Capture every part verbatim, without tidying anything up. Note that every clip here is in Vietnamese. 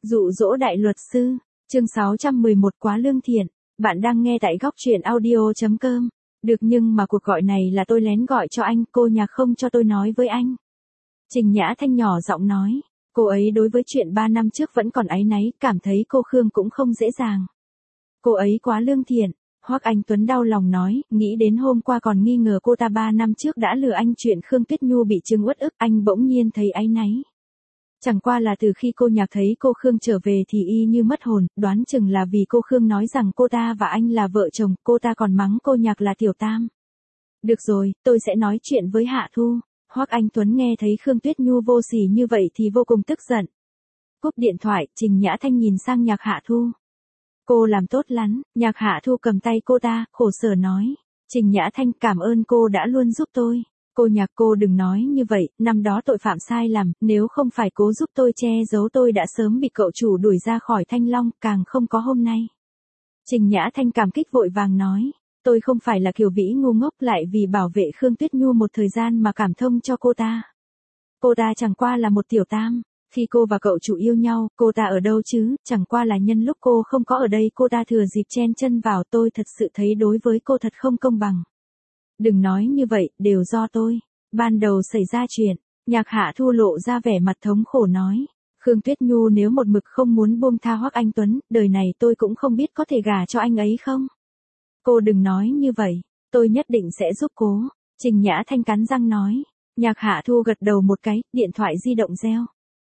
Dụ dỗ đại luật sư, chương sáu trăm mười một quá lương thiện, bạn đang nghe tại góc truyện audio chấm com. Được, nhưng mà cuộc gọi này là tôi lén gọi cho anh, cô Nhạc không cho tôi nói với anh. Trình Nhã Thanh nhỏ giọng nói, cô ấy đối với chuyện ba năm trước vẫn còn áy náy, cảm thấy cô Khương cũng không dễ dàng. Cô ấy quá lương thiện, Hoắc Anh Tuấn đau lòng nói, nghĩ đến hôm qua còn nghi ngờ cô ta ba năm trước đã lừa anh chuyện Khương Tuyết Nhu bị Trương uất ức, anh bỗng nhiên thấy áy náy. Chẳng qua là từ khi cô Nhạc thấy cô Khương trở về thì y như mất hồn, đoán chừng là vì cô Khương nói rằng cô ta và anh là vợ chồng, cô ta còn mắng cô Nhạc là tiểu tam. Được rồi, tôi sẽ nói chuyện với Hạ Thu. Hoắc Anh Tuấn nghe thấy Khương Tuyết Nhu vô sỉ như vậy thì vô cùng tức giận. Cúp điện thoại, Trình Nhã Thanh nhìn sang Nhạc Hạ Thu. Cô làm tốt lắm. Nhạc Hạ Thu cầm tay cô ta, khổ sở nói. Trình Nhã Thanh, cảm ơn cô đã luôn giúp tôi. Cô Nhạc, cô đừng nói như vậy, năm đó tội phạm sai lầm, nếu không phải cố giúp tôi che giấu tôi đã sớm bị cậu chủ đuổi ra khỏi Thanh Long, càng không có hôm nay. Trình Nhã Thanh cảm kích vội vàng nói, tôi không phải là kiểu vĩ ngu ngốc, lại vì bảo vệ Khương Tuyết Nhu một thời gian mà cảm thông cho cô ta. Cô ta chẳng qua là một tiểu tam, khi cô và cậu chủ yêu nhau, cô ta ở đâu chứ, chẳng qua là nhân lúc cô không có ở đây cô ta thừa dịp chen chân vào, tôi thật sự thấy đối với cô thật không công bằng. Đừng nói như vậy, đều do tôi. Ban đầu xảy ra chuyện, Nhạc Hạ Thu lộ ra vẻ mặt thống khổ nói. Khương Tuyết Nhu nếu một mực không muốn buông tha Hoắc Anh Tuấn, đời này tôi cũng không biết có thể gả cho anh ấy không. Cô đừng nói như vậy, tôi nhất định sẽ giúp cô. Trình Nhã Thanh cắn răng nói. Nhạc Hạ Thu gật đầu một cái, điện thoại di động reo.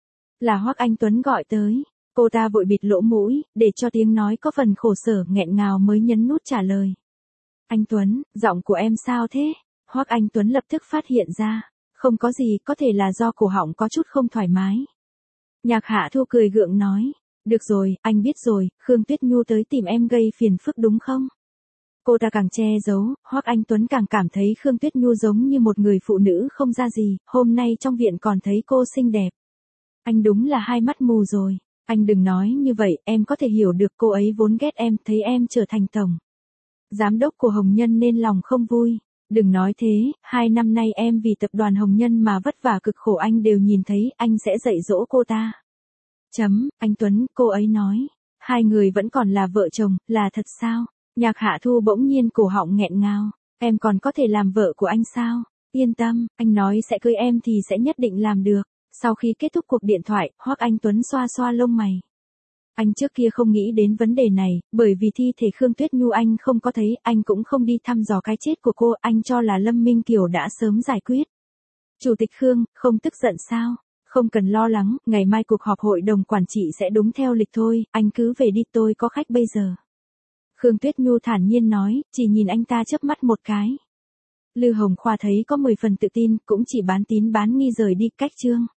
Là Hoắc Anh Tuấn gọi tới. Cô ta vội bịt lỗ mũi, để cho tiếng nói có phần khổ sở nghẹn ngào mới nhấn nút trả lời. Anh Tuấn, giọng của em sao thế? Hoắc Anh Tuấn lập tức phát hiện ra. Không có gì, có thể là do cổ họng có chút không thoải mái. Nhạc Hạ Thu cười gượng nói. Được rồi, anh biết rồi, Khương Tuyết Nhu tới tìm em gây phiền phức đúng không? Cô ta càng che giấu, Hoắc Anh Tuấn càng cảm thấy Khương Tuyết Nhu giống như một người phụ nữ không ra gì, hôm nay trong viện còn thấy cô xinh đẹp. Anh đúng là hai mắt mù rồi. Anh đừng nói như vậy, em có thể hiểu được cô ấy vốn ghét em, thấy em trở thành tổng giám đốc của Hồng Nhân nên lòng không vui. Đừng nói thế, hai năm nay em vì tập đoàn Hồng Nhân mà vất vả cực khổ anh đều nhìn thấy, anh sẽ dạy dỗ cô ta. Chấm, anh Tuấn, cô ấy nói. Hai người vẫn còn là vợ chồng, là thật sao? Nhạc Hạ Thu bỗng nhiên cổ họng nghẹn ngào. Em còn có thể làm vợ của anh sao? Yên tâm, anh nói sẽ cưới em thì sẽ nhất định làm được. Sau khi kết thúc cuộc điện thoại, Hoắc Anh Tuấn xoa xoa lông mày. Anh trước kia không nghĩ đến vấn đề này, bởi vì thi thể Khương Tuyết Nhu anh không có thấy, anh cũng không đi thăm dò cái chết của cô, anh cho là Lâm Minh Kiều đã sớm giải quyết. Chủ tịch Khương, không tức giận sao? Không cần lo lắng, ngày mai cuộc họp hội đồng quản trị sẽ đúng theo lịch thôi, anh cứ về đi, tôi có khách bây giờ. Khương Tuyết Nhu thản nhiên nói, chỉ nhìn anh ta chớp mắt một cái. Lư Hồng Khoa thấy có mười phần tự tin, cũng chỉ bán tín bán nghi rời đi, cách chương.